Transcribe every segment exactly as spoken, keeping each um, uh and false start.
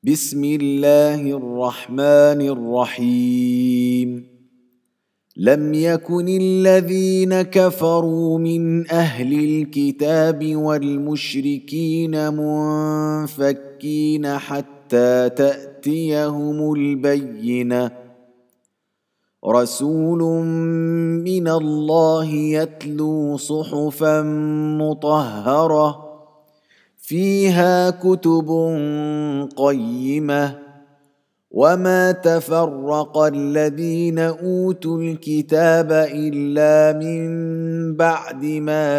بسم الله الرحمن الرحيم لم يكن الذين كفروا من أهل الكتاب والمشركين منفكين حتى تأتيهم البينة رسول من الله يتلو صحفا مطهرة فيها كتب قيمة وما تفرق الذين أوتوا الكتاب إلا من بعد ما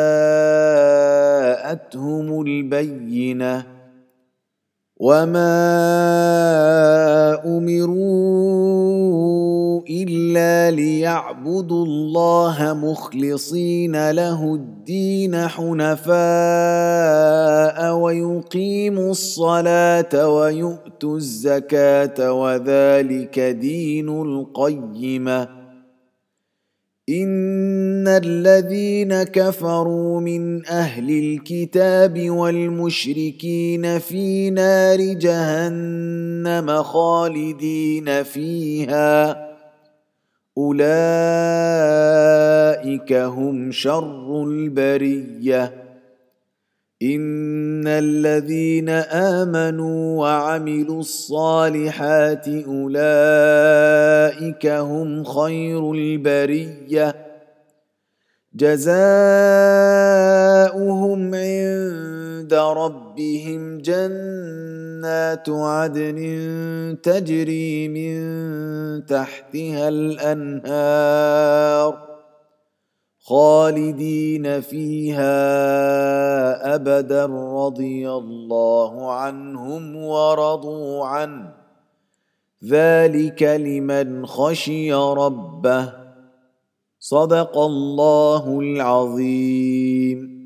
جاءتهم البينة وما أمروا إلا ليعبدوا الله مخلصين له الدين حنفاء ويقيموا الصلاة ويؤتوا الزكاة وذلك دين القيمة إن الذين كفروا من أهل الكتاب والمشركين في نار جهنم خالدين فيها أولئك هم شر البرية إن الذين آمنوا وعملوا الصالحات أولئك هم خير البرية جزاؤهم عند ربهم جنات عدن تجري من تحتها الأنهار خالدين فيها أبدا رضي الله عنهم ورضوا عنه ذلك لمن خشي ربه صدق الله العظيم.